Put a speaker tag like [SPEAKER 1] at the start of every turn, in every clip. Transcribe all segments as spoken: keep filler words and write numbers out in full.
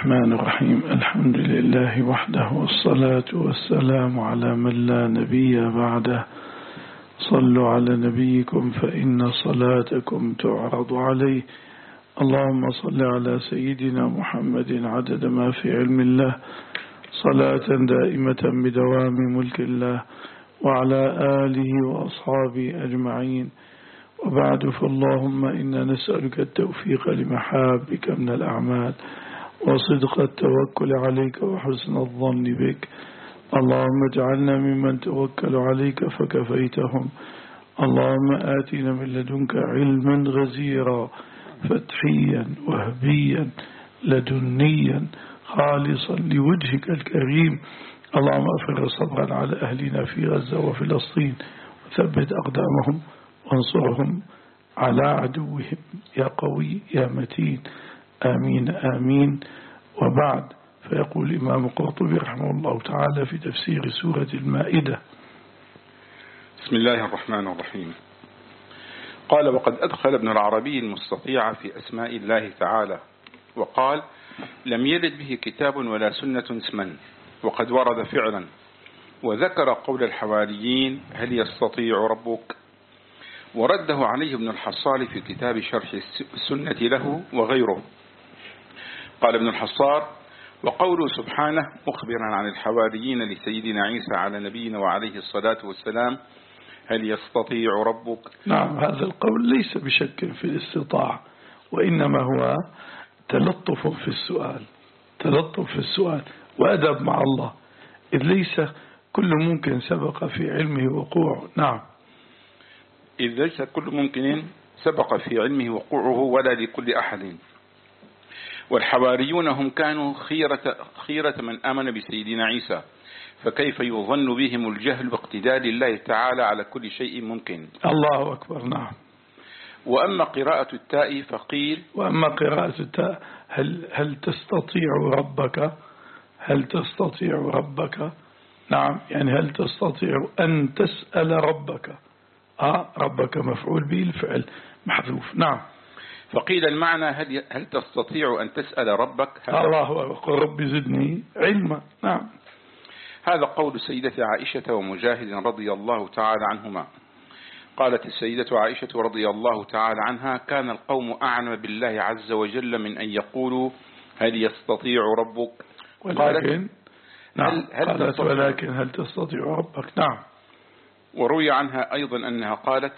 [SPEAKER 1] الرحمن الرحيم. الحمد لله وحده، والصلاة والسلام على من لا نبي بعده. صلوا على نبيكم فإن صلاتكم تعرض عليه. اللهم صل على سيدنا محمد عدد ما في علم الله، صلاة دائمة بدوام ملك الله، وعلى آله وأصحابه أجمعين. وبعد، فاللهم إنا نسألك التوفيق لمحابك من الأعمال، وصدق التوكل عليك، وحسن الظن بك. اللهم اجعلنا ممن توكل عليك فكفيتهم. اللهم آتنا من لدنك علما غزيرا فتحيا وهبيا لدنيا خالصا لوجهك الكريم. اللهم أفرغ صبرا على أهلنا في غزة وفلسطين، وثبت أقدامهم وانصرهم على عدوهم يا قوي يا متين. آمين آمين. وبعد، فيقول الإمام القرطبي رحمه الله تعالى في تفسير سورة المائدة:
[SPEAKER 2] بسم الله الرحمن الرحيم. قال: وقد أدخل ابن العربي المستطيع في أسماء الله تعالى، وقال: لم يرد به كتاب ولا سنة اسما، وقد ورد فعلا. وذكر قول الحواريين: هل يستطيع ربك؟ ورده عليه ابن الحصار في كتاب شرح السنة له وغيره. قال ابن الحصار: وقوله سبحانه مخبرا عن الحواريين لسيدنا عيسى على نبينا وعليه الصلاة والسلام: هل يستطيع ربك؟
[SPEAKER 1] نعم، هذا القول ليس بشك في الاستطاعة، وإنما هو تلطف في السؤال، تلطف في السؤال وأدب مع الله، إذ ليس كل ممكن سبق في علمه وقوعه. نعم،
[SPEAKER 2] إذ ليس كل ممكن سبق في علمه وقوعه ولا لكل أحد. والحواريون هم كانوا خيرة, خيرة من آمن بسيدنا عيسى، فكيف يظن بهم الجهل باقتدار الله تعالى على كل شيء ممكن؟
[SPEAKER 1] الله أكبر. نعم.
[SPEAKER 2] وأما قراءة التاء فقيل:
[SPEAKER 1] وأما قراءة التاء هل, هل تستطيع ربك؟ هل تستطيع ربك؟ نعم، يعني هل تستطيع أن تسأل ربك؟ آه ربك مفعول به الفعل محذوف. نعم.
[SPEAKER 2] فقيل المعنى: هل, هل تستطيع أن تسأل ربك؟
[SPEAKER 1] الله أكبر، رب زدني علما. نعم.
[SPEAKER 2] هذا قول سيدة عائشة ومجاهد رضي الله تعالى عنهما. قالت السيدة عائشة رضي الله تعالى عنها: كان القوم أعلم بالله عز وجل من أن يقولوا هل يستطيع ربك؟
[SPEAKER 1] ولكن نعم
[SPEAKER 2] هل هل
[SPEAKER 1] قالت ولكن هل تستطيع ربك؟ نعم.
[SPEAKER 2] وروي عنها أيضا أنها قالت: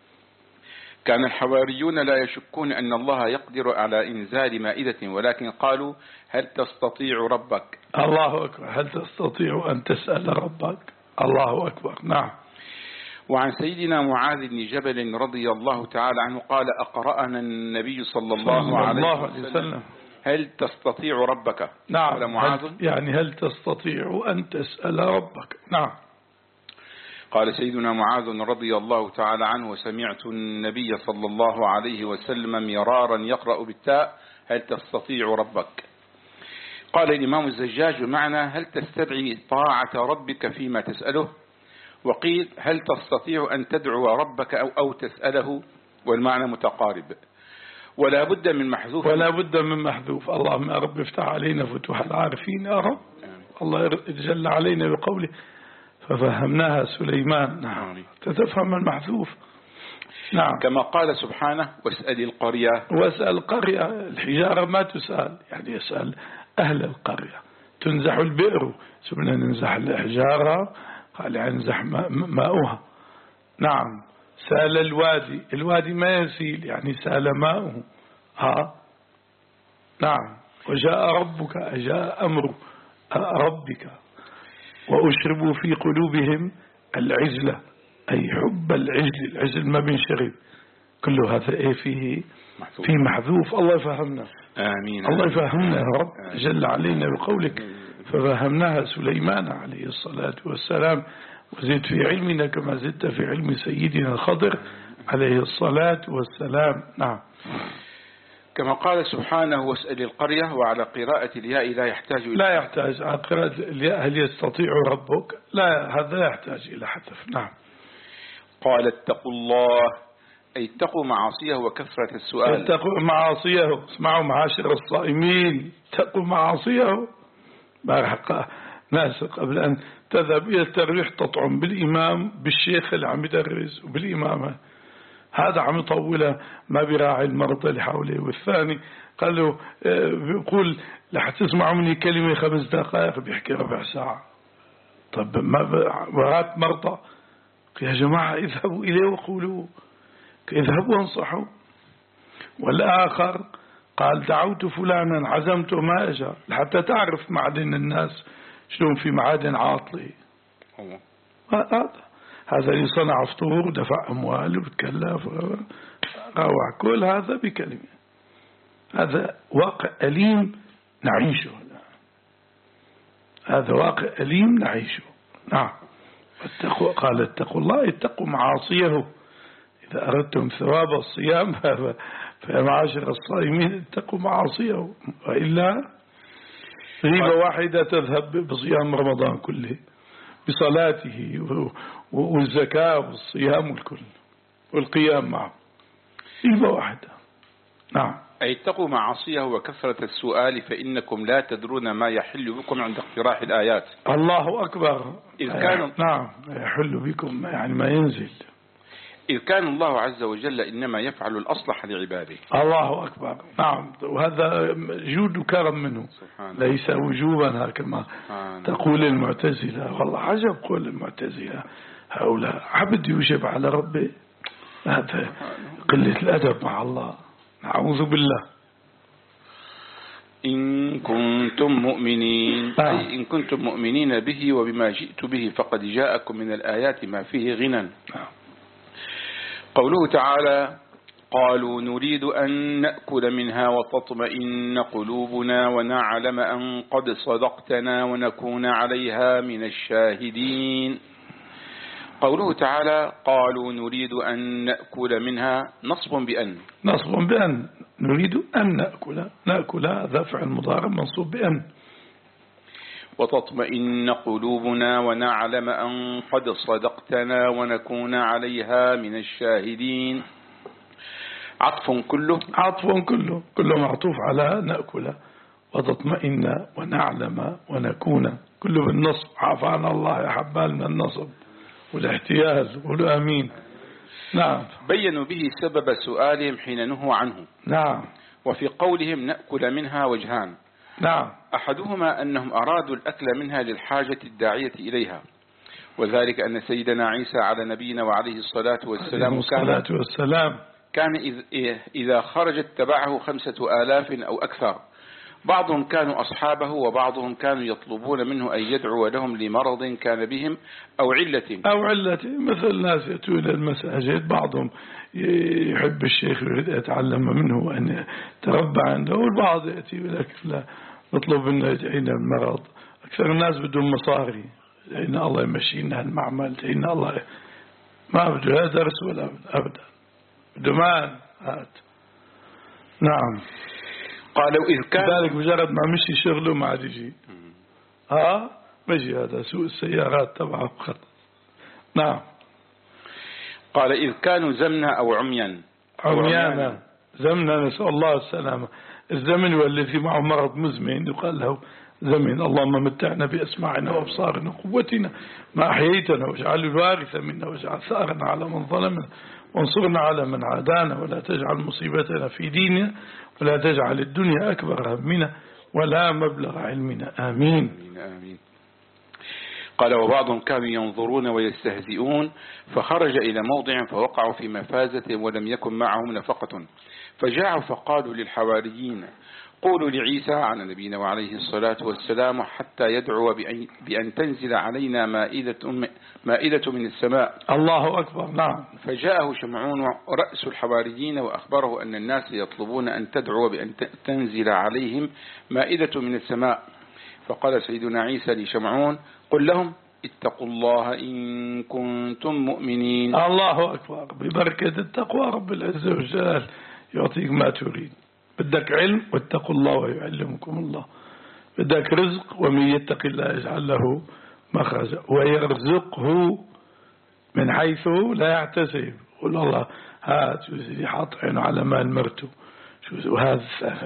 [SPEAKER 2] كان الحواريون لا يشكون أن الله يقدر على إنزال مائدة، ولكن قالوا هل تستطيع ربك؟
[SPEAKER 1] الله أكبر، هل تستطيع أن تسأل ربك؟ الله أكبر. نعم.
[SPEAKER 2] وعن سيدنا معاذ بن جبل رضي الله تعالى عنه قال: أقرأنا النبي صلى الله,
[SPEAKER 1] صلى
[SPEAKER 2] عليه,
[SPEAKER 1] الله
[SPEAKER 2] وسلم
[SPEAKER 1] عليه وسلم
[SPEAKER 2] هل تستطيع ربك؟
[SPEAKER 1] نعم.
[SPEAKER 2] قال معاذ:
[SPEAKER 1] هل يعني هل تستطيع أن تسأل ربك؟ نعم.
[SPEAKER 2] قال سيدنا معاذ رضي الله تعالى عنه: وسمعت النبي صلى الله عليه وسلم مرارا يقرأ بالتاء: هل تستطيع ربك؟ قال الإمام الزجاج: معنى هل تستدعي طاعة ربك فيما تسأله؟ وقيل: هل تستطيع أن تدعو ربك أو, أو تسأله؟ والمعنى متقارب. ولا بد من محذوف
[SPEAKER 1] ولا بد من محذوف. اللهم يا رب افتح علينا فتوح العارفين يا رب. الله جل علينا بقوله: ففهمناها سليمان. نعم، تتفهم المحذوف. نعم.
[SPEAKER 2] كما قال سبحانه: واسأل القرية.
[SPEAKER 1] واسأل القرية، الحجارة ما تسأل، يعني يسأل أهل القرية. تنزح البئر، سبنا ننزح الحجارة، قال ينزح ماؤها. نعم. سال الوادي، الوادي ما يسيل، يعني سال ماؤه. ها. نعم. وجاء ربك، أجاء أمر ربك. وأشربوا في قلوبهم العجلة، أي حب العجل، العجل ما بينشرب. كل هذا إيه فيه محذوف. في محذوف. الله يفهمنا.
[SPEAKER 2] آمين.
[SPEAKER 1] الله يفهمنا يا رب. جل علينا بقولك: ففهمناها سليمان عليه الصلاة والسلام، وزد في علمنا كما زدت في علم سيدنا الخضر عليه الصلاة والسلام. نعم.
[SPEAKER 2] كما قال سبحانه: واسأل القرية. وعلى قراءة الياء لا يحتاج إلى
[SPEAKER 1] لا يحتاج على قراءة الياء هل يستطيع ربك؟ لا، هذا لا يحتاج إلى حذف. نعم.
[SPEAKER 2] قال: اتقوا الله أي اتقوا معاصيه وكثرة السؤال.
[SPEAKER 1] اتقوا معاصيه. اسمعوا معاشر الصائمين، اتقوا معاصيه. بارحق ناس قبل أن تذهب إلى التراويح تطعم بالإمام بالشيخ اللي عم يدرس وبالإمامة، هذا عم يطوله ما بيراعي المرضى اللي حوله. والثاني قال له بيقول لح تسمعوا مني كلمة خمس دقائق بيحكي ربع ساعة. طب ما مرات مرضى يا جماعة اذهبوا إليه وقولوا، اذهبوا وانصحوا. والآخر قال دعوت فلانا عزمته ما أجا، لحتى تعرف معدن الناس شلون في معادن عاطلة. هذا هذا اللي صنع فطور ودفع أموال وتكلف روع، كل هذا بكلمة. هذا واقع أليم نعيشه، هذا واقع أليم نعيشه. نعم. اتقوا قال اتقوا الله، اتقوا معاصيه إذا أردتم ثواب الصيام فيا معاشر الصائمين اتقوا معاصيه، وإلا غيبة واحدة تذهب بصيام رمضان كله، بصلاته والزكاة والصيام والكل والقيام معه، غيبة واحدة. نعم.
[SPEAKER 2] أي اتقوا معاصيه وكثرة السؤال فإنكم لا تدرون ما يحل بكم عند اقتراح الآيات.
[SPEAKER 1] الله أكبر.
[SPEAKER 2] إذ كان
[SPEAKER 1] نعم يحل بكم يعني ما ينزل.
[SPEAKER 2] إذ كان الله عز وجل إنما يفعل الأصلح لعباده.
[SPEAKER 1] الله أكبر. نعم. وهذا جود وكرم منه، ليس وجوبا كما تقول المعتزلة. والله عجب قول المعتزلة، هؤلاء عبد يوجب على ربه، هذا قلة الأدب مع الله، نعوذ بالله.
[SPEAKER 2] إن كنتم مؤمنين آه. أي إن كنتم مؤمنين به وبما جئت به فقد جاءكم من الآيات ما فيه غنى. آه. قوله تعالى قالوا نريد أن نأكل منها وتطمئن قلوبنا ونعلم أن قد صدقتنا ونكون عليها من الشاهدين. قوله تعالى قالوا نريد أن نأكل منها نصب بأن
[SPEAKER 1] نصب بأن نريد أن نأكل، نأكل هذا فعل مضارع منصوب بأن.
[SPEAKER 2] وتطمئن قلوبنا ونعلم أن قد صدقتنا ونكون عليها من الشاهدين. عطف كله
[SPEAKER 1] عطف كله كله معطوف على نأكل وتطمئن ونعلم ونكون، كله بالنصب. عافانا الله يا حبال من النصب والاحتياز. قولوا آمين. نعم.
[SPEAKER 2] بينوا به سبب سؤالهم حين نهوا عنه.
[SPEAKER 1] نعم.
[SPEAKER 2] وفي قولهم نأكل منها وجهان.
[SPEAKER 1] نعم.
[SPEAKER 2] أحدهما أنهم أرادوا الأكل منها للحاجة الداعية إليها، وذلك أن سيدنا عيسى على نبينا وعليه الصلاة والسلام
[SPEAKER 1] الصلاة والسلام
[SPEAKER 2] كان إذا خرجت تبعه خمسة آلاف أو أكثر، بعضهم كانوا أصحابه وبعضهم كانوا يطلبون منه أن يدعو لهم لمرض كان بهم أو علة
[SPEAKER 1] أو علة مثل الناس يأتون إلى المساجد، بعضهم يحب الشيخ ويريد يتعلم منه وأن يتربى عنده، والبعض يأتي لك لا نطلب منه يدعينا المرض. أكثر الناس بدون مصاري، إن الله يمشينا المعمل، إن الله ما بده لا درس ولا أبدا دمان هات. نعم.
[SPEAKER 2] قالوا إذ كان
[SPEAKER 1] ذلك مجرد ما مشي شغله ما عاد يجي. ها مجي هذا سوء السيارات تبعه خط. نعم.
[SPEAKER 2] قال إذ كانوا زمنا أو عميا
[SPEAKER 1] عميانا زمنا نسأل الله السلامة. الزمن والذي معه مرض مزمن يقال له زمن. اللهم متعنا بأسماعنا وأبصارنا وقوتنا ما أحييتنا واجعل الوارث منا واجعل ثارنا على من ظلمنا وانصرنا على من عادانا ولا تجعل مصيبتنا في ديننا ولا تجعل الدنيا أكبر همنا ولا مبلغ علمنا. آمين.
[SPEAKER 2] آمين. قال وبعضهم كانوا ينظرون ويستهزئون فخرج إلى موضع فوقعوا في مفازة ولم يكن معهم نفقة، فجاءوا فقالوا للحواريين قولوا لعيسى على نبينا وعليه الصلاة والسلام حتى يدعو بأن تنزل علينا مائدة, مائدة من السماء.
[SPEAKER 1] الله أكبر. نعم.
[SPEAKER 2] فجاءه شمعون رأس الحواريين وأخبره أن الناس يطلبون أن تدعو بأن تنزل عليهم مائدة من السماء. فقال سيدنا عيسى لشمعون قل لهم اتقوا الله إن كنتم مؤمنين.
[SPEAKER 1] الله أكبر. ببركة التقوى رب العزة والجلال يعطيك ما تريد. بدك علم واتقوا الله ويعلمكم الله. بدك رزق ومن يتق الله يجعل له مخرجا ويرزقه من حيث لا يحتسب. قل الله هات شو سيدي حاط عينه على مال مرته شو وهذا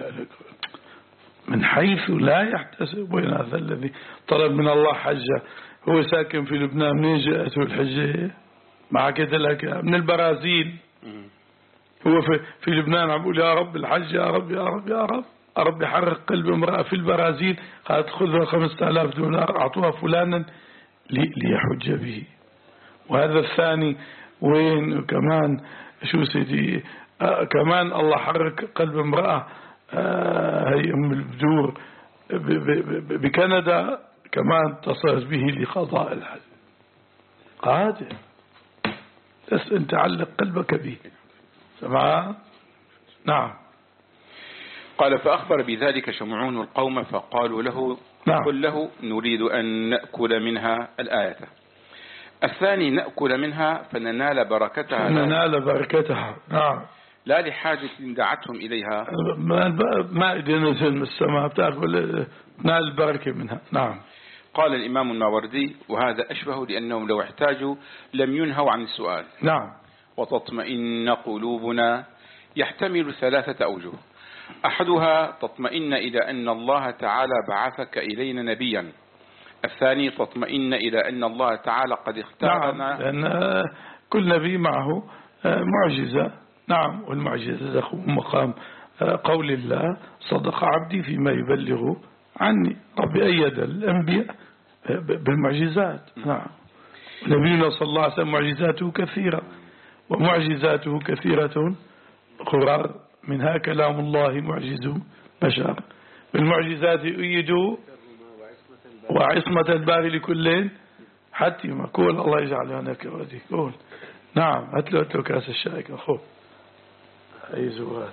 [SPEAKER 1] من حيث لا يحتسب. وين هذا الذي طلب من الله حجة؟ هو ساكن في لبنان، منين جاءته الحجة؟ مع كده لك من البرازيل. هو في, في لبنان عم يقول يا رب الحج، يا رب يا رب يا رب يا رب يحرق قلب امرأة في البرازيل، خذها خمسة آلاف دولار أعطوها فلانا ليحج به. وهذا الثاني وين كمان شو سيدي آه كمان الله حرك قلب امرأة آه هي أم البدور بكندا كمان اتصلت به لقضاء الحج. قادر بس انت علق قلبك به. سمع. نعم.
[SPEAKER 2] قال فأخبر بذلك شمعون القوم فقالوا له
[SPEAKER 1] نعم.
[SPEAKER 2] قل له نريد أن نأكل منها الآية. الثاني نأكل منها فننال بركتها
[SPEAKER 1] فننال بركتها. نعم.
[SPEAKER 2] لا لحاجة دعتهم إليها،
[SPEAKER 1] ما إذا نزل من السماء بتأكل نال البركة منها. نعم.
[SPEAKER 2] قال الإمام الماوردي وهذا أشبه لأنهم لو احتاجوا لم ينهوا عن السؤال.
[SPEAKER 1] نعم.
[SPEAKER 2] وتطمئن قلوبنا يحتمل ثلاثة أوجه. أحدها تطمئن إلى أن الله تعالى بعثك إلينا نبيا. الثاني تطمئن إلى أن الله تعالى قد اختارنا.
[SPEAKER 1] نعم. لأن كل نبي معه معجزة. نعم. والمعجزة تقوم مقام قول الله صدق عبدي فيما يبلغ عني. ربي أيد الأنبياء بالمعجزات. نعم. نبينا صلى الله عليه وسلم معجزاته كثيرة، ومعجزاته كثيرة قرار، منها كلام الله معجز بشر. بالمعجزات يؤيدوا وعصمة الباري لكل حتى ما كول الله يجعل هناك ودي كول. نعم. هاتلو هاتلو كاس الشاي أخوه أي زوات.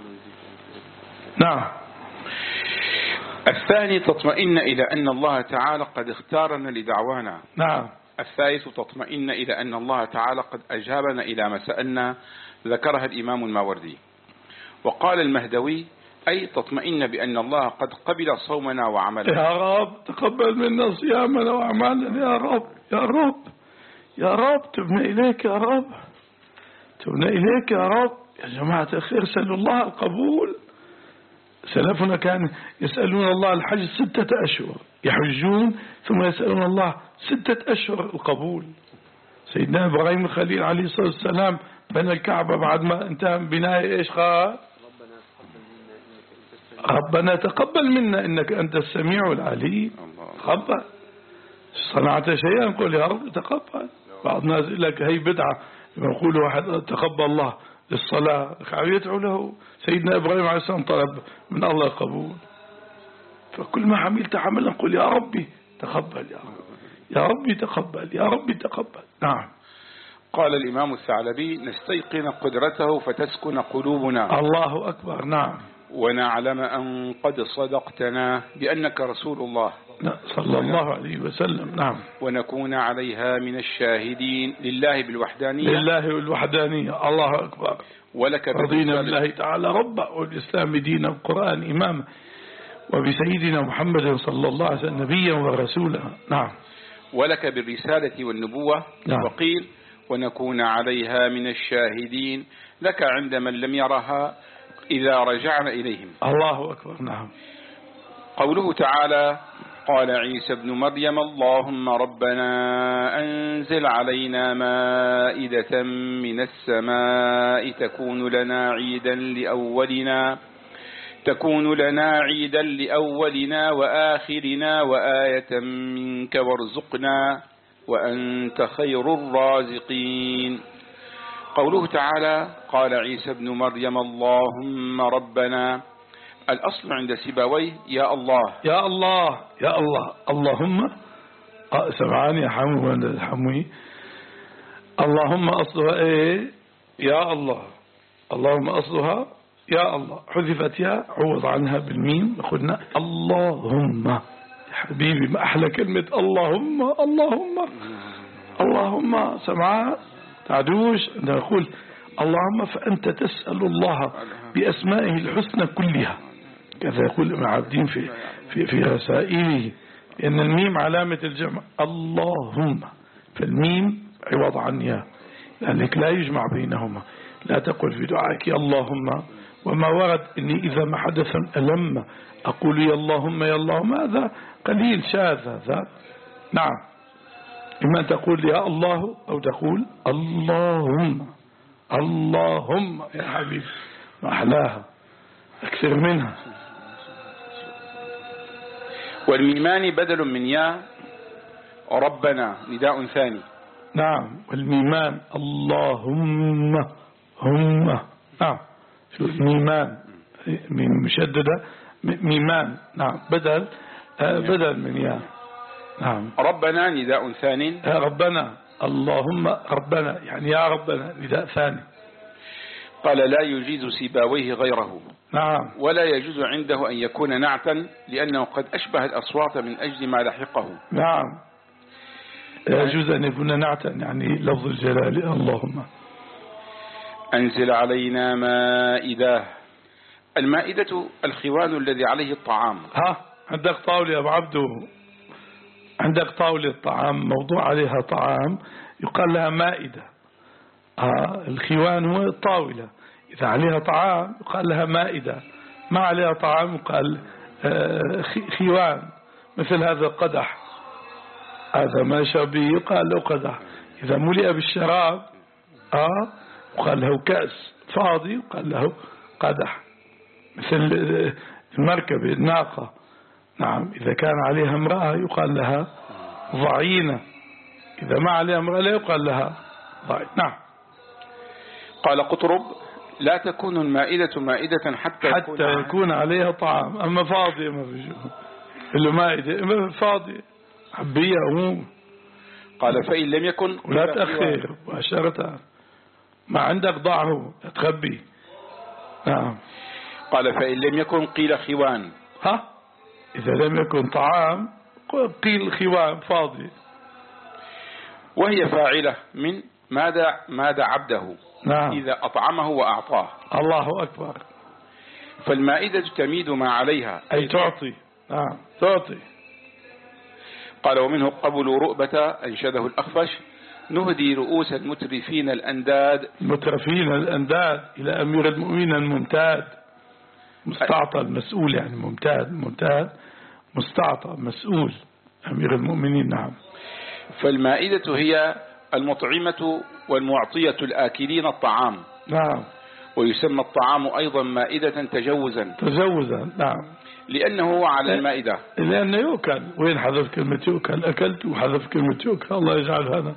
[SPEAKER 1] نعم.
[SPEAKER 2] الثاني تطمئن إلى أن الله تعالى قد اختارنا لدعوانا.
[SPEAKER 1] نعم.
[SPEAKER 2] الثالث تطمئن إلى أن الله تعالى قد أجابنا إلى ما سألنا، ذكرها الإمام الماوردي. وقال المهدوي أي تطمئن بأن الله قد قبل صومنا وعملنا.
[SPEAKER 1] يا رب تقبل منا صيامنا وعملنا يا رب يا رب يا رب. تبنا إليك يا رب، تبنا إليك يا رب. يا جماعة الخير سألوا الله القبول. سلفنا كان يسألون الله الحج ستة أشهر، يحجون ثم يسألون الله ستة أشهر القبول. سيدنا إبراهيم الخليل عليه الصلاة والسلام بنى الكعبة بعد ما انتهى من بناء إيش قال؟ ربنا تقبل منا إنك أنت السميع العليم. تقبل. صنعت شيئا قل يا رب تقبل. بعض الناس يقول لك هي بدعة يقول واحد تقبل الله للصلاة يدعو له. سيدنا إبراهيم عليه السلام طلب من الله قبول. فكل ما عملت عملا قل يا ربي تقبل يا رب يا ربي تقبل يا ربي تقبل. نعم.
[SPEAKER 2] قال الإمام الثعلبي نستيقن قدرته فتسكن قلوبنا.
[SPEAKER 1] الله أكبر. نعم.
[SPEAKER 2] ونعلم أن قد صدقتنا بأنك رسول الله
[SPEAKER 1] صلى الله عليه وسلم. نعم.
[SPEAKER 2] ونكون عليها من الشاهدين لله بالوحدانية.
[SPEAKER 1] لله بالوحدانية. الله أكبر.
[SPEAKER 2] ولك
[SPEAKER 1] رضينا بالله تعالى ربا والإسلام دينا والقرآن إماما وبسيدنا محمد صلى الله عليه وسلم نبيا ورسولا. نعم.
[SPEAKER 2] ولك بالرسالة والنبوة.
[SPEAKER 1] نعم.
[SPEAKER 2] وقيل ونكون عليها من الشاهدين لك عند من لم يرها إذا رجعنا إليهم.
[SPEAKER 1] الله أكبر. نعم.
[SPEAKER 2] قوله تعالى قال عيسى ابن مريم اللهم ربنا أنزل علينا مائدة من السماء تكون لنا عيدا لأولنا تكون لنا عيدا لأولنا وآخرنا وآية منك وارزقنا وأنت خير الرازقين. قوله تعالى قال عيسى ابن مريم اللهم ربنا، الأصل عند سيبويه يا الله
[SPEAKER 1] يا الله يا الله. اللهم سمعان يا حمو حموي. اللهم أصلها إيه؟ يا الله. اللهم أصلها يا الله. حذفت يا عوض عنها بالميم قلنا اللهم. يا حبيبي ما أحلى كلمة اللهم اللهم اللهم. سمعان تعدوش عندما يقول اللهم فأنت تسأل الله بأسمائه الحسنى كلها، كذا يقول ابن عابدين في في في رسائله إن الميم علامة الجمع. اللهم فالميم عوض عن يا لذلك لا يجمع بينهما. لا تقول في دعائك يا اللهم، وما ورد إني إذا ما حدث ألم أقول يا اللهم يا اللهم، هذا قليل شاذ هذا. نعم، إما تقول يا الله أو تقول اللهم. اللهم يا حبيبي ما أحلاها، أكثر منها.
[SPEAKER 2] والميمان بدل من يا ربنا نداء ثاني.
[SPEAKER 1] نعم، والميمان اللهم هم. نعم، شو ميمان من مشددة ميمان. نعم، بدل آه بدل من يا. نعم،
[SPEAKER 2] ربنا نداء ثاني.
[SPEAKER 1] يا ربنا اللهم ربنا يعني يا ربنا نداء ثاني.
[SPEAKER 2] قال لا يجيز سيباويه غيره.
[SPEAKER 1] نعم،
[SPEAKER 2] ولا يجوز عنده أن يكون نعتا لأنه قد أشبه الأصوات من أجل ما لحقه.
[SPEAKER 1] نعم، يجوز أن يكون نعتا يعني لفظ الجلال اللهم.
[SPEAKER 2] أنزل علينا مائدة. المائدة الخوان الذي عليه الطعام.
[SPEAKER 1] ها، عندك طاولة يا أبو عبدو، عندك طاولة طعام موضوع عليها طعام يقال لها مائدة. آه الخوان هو الطاولة، إذا عليها طعام يقال لها مائدة، ما عليها طعام يقال آه خوان. مثل هذا القدح، هذا ما شرب يقال له قدح. إذا ملئ بالشراب آه يقال له كأس، فاضي يقال له قدح. مثل المركبة الناقة. نعم، إذا كان عليها امرأة يقال لها ضعينة، إذا ما عليها امرأة لا يقال لها ضعينة. نعم.
[SPEAKER 2] قال قطرب لا تكون المائدة مائدة حتى,
[SPEAKER 1] حتى يكون, يكون عليها طعام. أما فاضية ما في شيء، اللي مائدة أما فاضية حبية أموم.
[SPEAKER 2] قال فإن لم يكن
[SPEAKER 1] ولا تأخير مباشرة، ما عندك ضعه تخبي. نعم.
[SPEAKER 2] قال فإن لم يكن قيل خوان.
[SPEAKER 1] ها، إذا لم يكن طعام قيل خوان فاضي.
[SPEAKER 2] وهي فاعلة من ماذا ماذا عبده.
[SPEAKER 1] نعم.
[SPEAKER 2] إذا أطعمه وأعطاه.
[SPEAKER 1] الله أكبر.
[SPEAKER 2] فالمائدة تميد ما عليها
[SPEAKER 1] أي تعطي. نعم، تعطي.
[SPEAKER 2] قال ومنه قبل رؤبة أنشده الأخفش نهدي رؤوس المترفين الأنداد.
[SPEAKER 1] المترفين الأنداد إلى أمير المؤمنين الممتاد. مستعطى المسؤول يعني ممتاد، ممتاد مستعطى مسؤول أمير المؤمنين. نعم.
[SPEAKER 2] فالمائدة هي المطعمة والمعطية الآكلين الطعام.
[SPEAKER 1] نعم.
[SPEAKER 2] ويسمى الطعام أيضا مائدة تجوزا.
[SPEAKER 1] تجوزا. نعم.
[SPEAKER 2] لأنه على المائدة،
[SPEAKER 1] لأنه يؤكل. وين حذف كلمة يؤكل؟ أكلت وحذف كلمة يؤكل. الله يجعل هذا.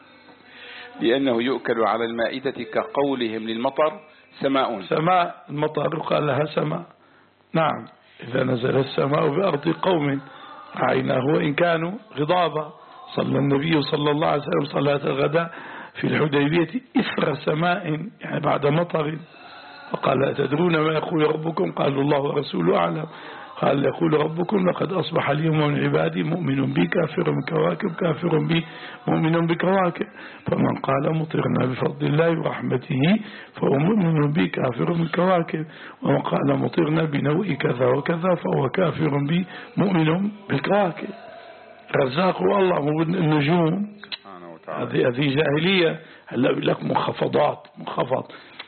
[SPEAKER 2] لأنه يؤكل على المائدة كقولهم للمطر سماء.
[SPEAKER 1] سماء، المطر قال لها سماء. نعم. إذا نزل السماء بأرض قوم رعيناه وإن كانوا غضابا. صلى النبي صلى الله عليه وسلم صلاة الغداء في الحديبية إثر سماء يعني بعد مطر، فقال أتدرون ما يقول ربكم؟ قالوا الله ورسوله أعلم. قال يقول ربكم لقد أصبح اليوم من عبادي مؤمن بي كافر بكواكب كافر بي مؤمن بكواكب، فمن قال مطرنا بفضل الله ورحمته فهو مؤمن بي كافر بكواكب، ومن قال مطرنا بنوء كذا وكذا فهو كافر بي مؤمن بالكواكب. رزاق الله مو النجوم. هذه هذه جاهلية. هلا بيقول لك منخفضات، منخفض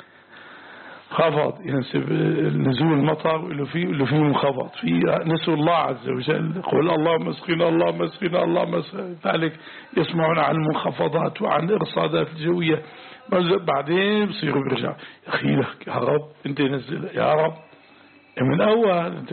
[SPEAKER 1] خفض ينسب نزول المطر اللي فيه اللي فيه منخفض، في نسوا الله عز وجل. يقول اللهم اسقنا اللهم اسقنا اللهم اسقنا، ذلك يسمعون عن المنخفضات وعن الإرصادات الجوية. بعدين بصيروا بيرجع يا أخي لك يا رب أنت نزل يا رب من أول أنت.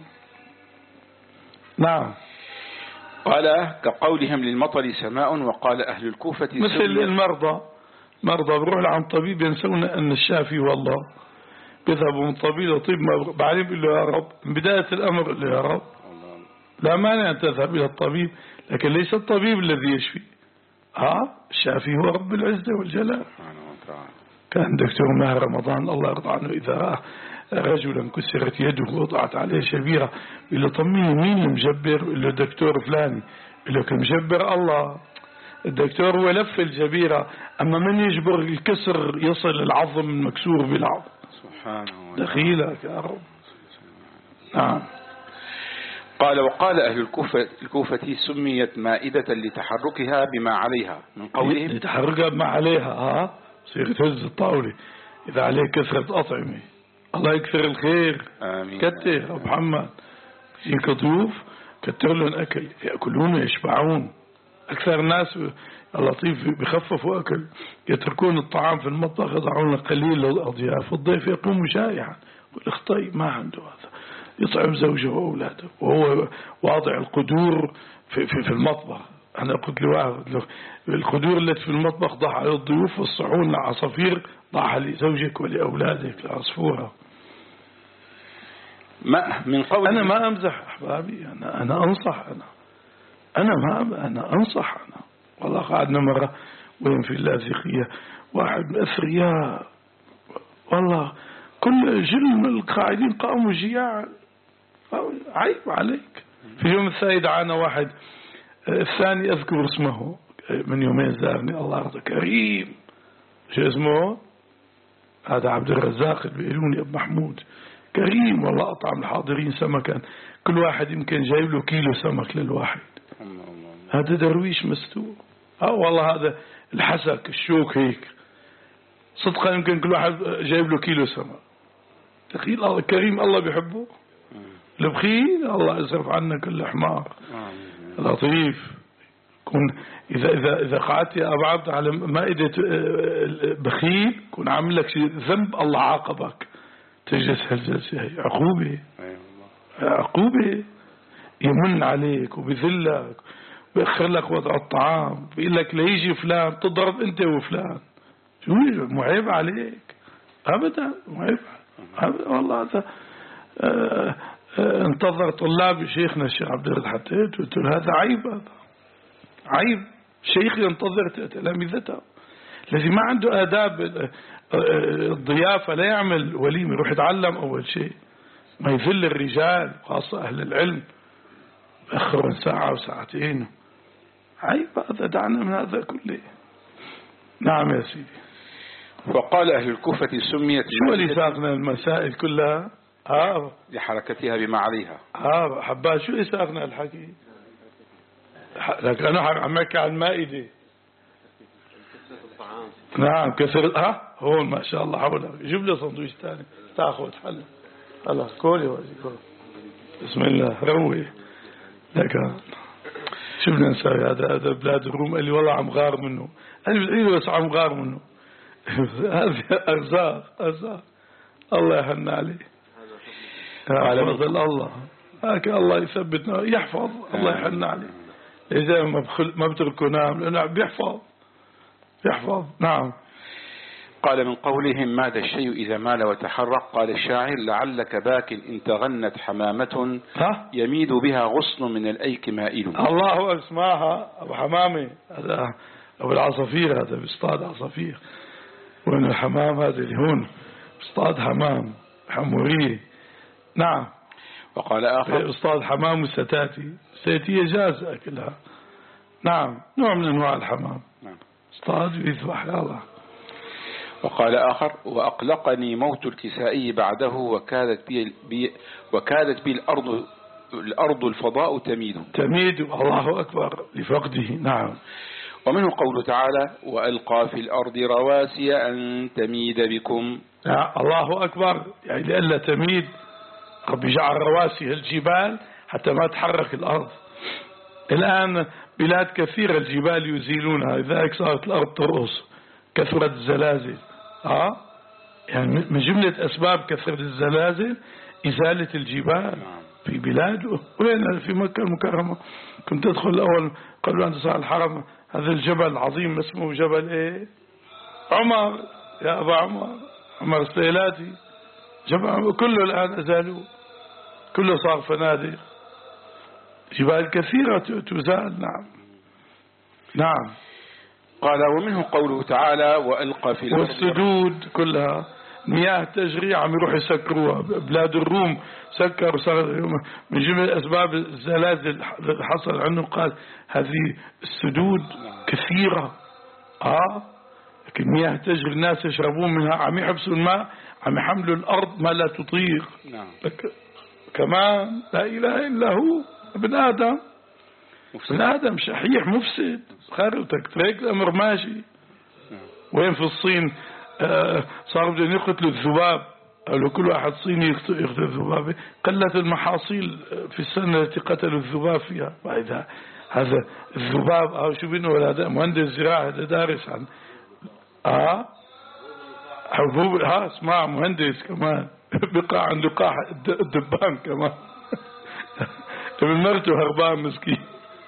[SPEAKER 1] نعم.
[SPEAKER 2] قال كقولهم للمطر سماء. وقال أهل الكوفة
[SPEAKER 1] مثل المرضى، مرضى بروح لعن طبيب ينسون أن الشافي هو الله، بيذهبوا من طبيب لطبيب بعدين بيقول له يا رب من بداية الأمر له يا رب. لا مانع أن تذهب إلى الطبيب، لكن ليس الطبيب الذي يشفي. ها الشافي هو رب العزة والجلال. كان دكتور ماهر رمضان الله يرضى عنه إذا رأى رجلا كسرت يده ووضعت عليه شبيرة يقول له طمني مين المجبر؟ يقول له دكتور فلاني. يقول له المجبر الله. الدكتور هو لف الجبيرة، أما من يجبر الكسر يصل العظم المكسور بالعظم.
[SPEAKER 2] سبحانه
[SPEAKER 1] دخيلك يا رب. نعم.
[SPEAKER 2] قال وقال أهل الكوفة الكوفة سميت مائدة لتحركها بما عليها من قولهم
[SPEAKER 1] لتحركها بما عليها. ها صير تهز الطاولة إذا عليه كثرة أطعمة الله يكثر الخير.
[SPEAKER 2] آمين.
[SPEAKER 1] كتر أبو محمد يجيك ضيوف كتر لهم أكل يأكلون ويشبعون. أكثر الناس اللطيف بيخففوا أكل يتركون الطعام في المطبخ يضعون قليل للأضياف والضيف يقوم شائعا والأخطي ما عنده هذا يطعم زوجه وأولاده وهو واضع القدور في, في, في المطبخ. أنا قلت له القدور التي في المطبخ ضعها للضيوف والصحون العصافير ضعها لزوجك ولأولادك العصفورة.
[SPEAKER 2] ما من قول
[SPEAKER 1] أنا ما أمزح أحبابي أنا أنا أنصح أنا أنا ما أنا أنصح أنا والله قعدنا مرة وين في اللاذقية واحد من أثرياء والله كل جل القاعدين قاموا جياعا عيب عليك. في يوم الثاني دعانا واحد الثاني أذكر اسمه من يومين زارني الله يرضى كريم شو اسمه هذا عبد الرزاق البيلوني أبو محمود كريم والله أطعم الحاضرين سمكا كل واحد يمكن جايب له كيلو سمك للواحد. هذا درويش مستور اه والله هذا الحسك الشوك هيك صدقا يمكن كل واحد جايب له كيلو سمك. تخيل الله كريم الله بيحبه. البخيل الله يصرف عنا كل حمار. لطيف كن إذا إذا إذا قعدت يا أبو عبد على مائدة بخيل كن عامل لك شيء ذنب الله عاقبك تجلس هالجلسة هي عقوبة عقوبة يمن عليك وبذلك ويأخر لك وضع الطعام بيقول لك ليجي فلان تضرب أنت وفلان شو معيب عليك أبدا معيب والله هذا آه آه انتظر طلاب شيخنا الشيخ عبد الرزاق حتى قلت له هذا عيب هذا عيب شيخ ينتظر تلامذته الذي ما عنده آداب الضيافة لا يعمل وليمة يروح يتعلم أول شيء ما يذل الرجال خاصة أهل العلم أخرون ساعة وساعتين عيب هذا دعنا من هذا كله. نعم يا سيدي.
[SPEAKER 2] وقال أهل الكوفة سميت
[SPEAKER 1] شو اللي ساقنا المسائل كلها آه
[SPEAKER 2] لحركتها بما عليها
[SPEAKER 1] آه حبا شو ساقنا الحكي لكن أنا عم أحكي عن المائدة. نعم كثر ها هون ما شاء الله حولك جيب لي صندوق ثاني تاخذ حل خلاص كولي واجي كول بسم الله روي لك شو بدنا نسوي هذا هذا بلاد الروم قال لي والله عم غار منه أنا بالعيد بس عم غار منه هذه أرزاق أرزاق الله يحن عليه على فضل الله هكذا الله يثبتنا يحفظ الله يحن عليه إذا ما بخل ما بتركه نام لأنه بيحفظ يحفظ. نعم.
[SPEAKER 2] قال من قولهم ماذا الشيء إذا مال وتحرك قال الشاعر لعلك باك إن تغنت حمامة يميد بها غصن من الأيك مائل.
[SPEAKER 1] الله اسمعها أبو حمامة هذا أبو العصافير هذا بيصطاد عصافير وين الحمام هذا اللي هون بيصطاد حمام حمورية. نعم.
[SPEAKER 2] وقال آخر
[SPEAKER 1] بيصطاد حمام وستاتي ستاتية جاز أكلها. نعم نوع من أنواع الحمام. نعم. اصطاد ويذبح يا الله.
[SPEAKER 2] وقال آخر وأقلقني موت الكسائي بعده وكادت بي, بي وكادت بي الأرض الأرض الفضاء تميد
[SPEAKER 1] تميد الله أكبر لفقده. نعم.
[SPEAKER 2] ومنه قوله تعالى وألقى في الأرض رواسي أن تميد بكم.
[SPEAKER 1] الله أكبر يعني لألا تميد رب جعل رواسي الجبال حتى ما تحرك الأرض. الآن بلاد كثيرة الجبال يزيلونها لذلك صارت الأرض ترقص كثرة الزلازل. آه يعني من جملة أسباب كثرة الزلازل إزالة الجبال في بلاد وين في مكة المكرمة كنت أدخل الأول قبل أن تصل الحرم هذا الجبل العظيم اسمه جبل إيه عمر يا أبا عمر عمر السيلاتي جبل كله الآن أزالوه كله صار فنادق جبال كثيرة تزال. نعم. نعم.
[SPEAKER 2] قال ومنه قوله تعالى وألقى في الأرض
[SPEAKER 1] والسدود كلها مياه تجري عم يروح يسكروها بلاد الروم سكروا صار من جملة أسباب الزلازل اللي حصل عنه قال هذه السدود كثيرة آه لكن مياه تجري الناس يشربون منها عم يحبسوا الماء عم يحملوا الأرض ما لا تطيق. كمان لا إله إلا هو ابن آدم ابن آدم شحيح مفسد خارج ترك الأمر ماشي. وين في الصين صار بدهم يقتلوا الذباب، لو كل واحد صيني يقتل الذبابة قلت المحاصيل في السنة التي قتلوا الذباب فيها. فإذا هذا الذباب أو شو بينه ولا مهندس زراعة هذا دارس عن آه حبوب، ها اسمع مهندس كمان بقى عنده قاع الدبان كمان ابن مرته هربان مسكين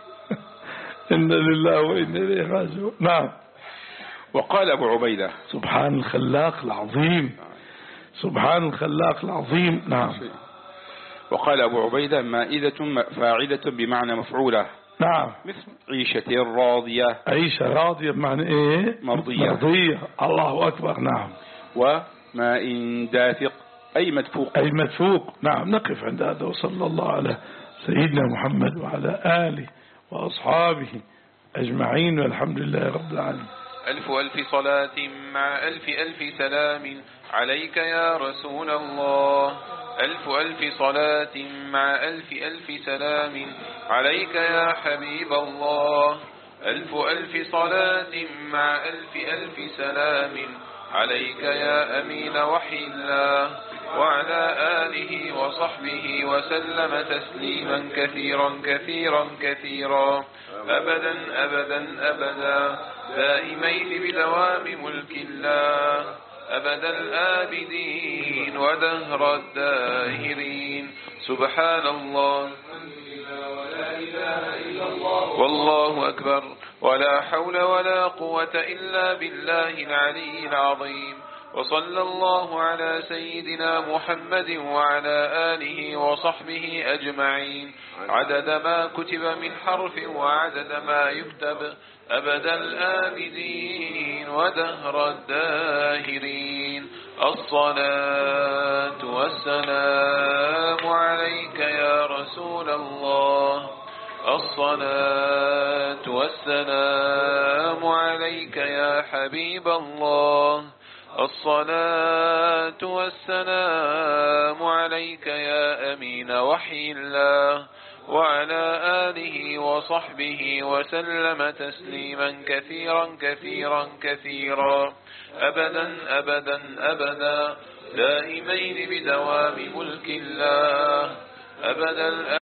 [SPEAKER 1] إن لله وإنا إليه راجعون. نعم.
[SPEAKER 2] وقال أبو عبيدة
[SPEAKER 1] سبحان الخلاق العظيم، سبحان الخلاق العظيم. نعم.
[SPEAKER 2] وقال أبو عبيدة مائدة فاعلة بمعنى مفعولة.
[SPEAKER 1] نعم.
[SPEAKER 2] مثل عيشة راضية،
[SPEAKER 1] عيشة راضية بمعنى إيه؟
[SPEAKER 2] مرضية.
[SPEAKER 1] مرضية. الله أكبر. نعم.
[SPEAKER 2] وماء دافق أي مدفوق،
[SPEAKER 1] أي مدفوق. نعم. نقف عند هذا، وصلى الله على سيدنا محمد وعلى آله وأصحابه أجمعين، والحمد لله رب العالمين.
[SPEAKER 2] ألف ألف صلاة مع ألف ألف سلام عليك يا رسول الله. ألف ألف صلاة مع ألف ألف سلام عليك يا حبيب الله. ألف ألف صلاة مع ألف ألف سلام عليك يا أمين وحي الله، وعلى آله وصحبه وسلم تسليما كثيرا كثيرا كثيرا أبدا أبدا أبدا دائمين بدوام ملك الله أبد الآبدين ودهر الداهرين. سبحان الله ولا إله إلا الله والله أكبر ولا حول ولا قوة إلا بالله العلي العظيم. وصلى الله على سيدنا محمد وعلى آله وصحبه أجمعين عدد ما كتب من حرف وعدد ما يكتب أبد الآبدين ودهر الداهرين. الصلاة والسلام عليك يا رسول الله. الصلاة والسلام عليك يا حبيب الله. الصلاة والسلام عليك يا أمين وحي الله، وعلى آله وصحبه وسلم تسليما كثيرا كثيرا كثيرا أبدا أبدا أبدا دائمين بدوام ملك الله أبدا.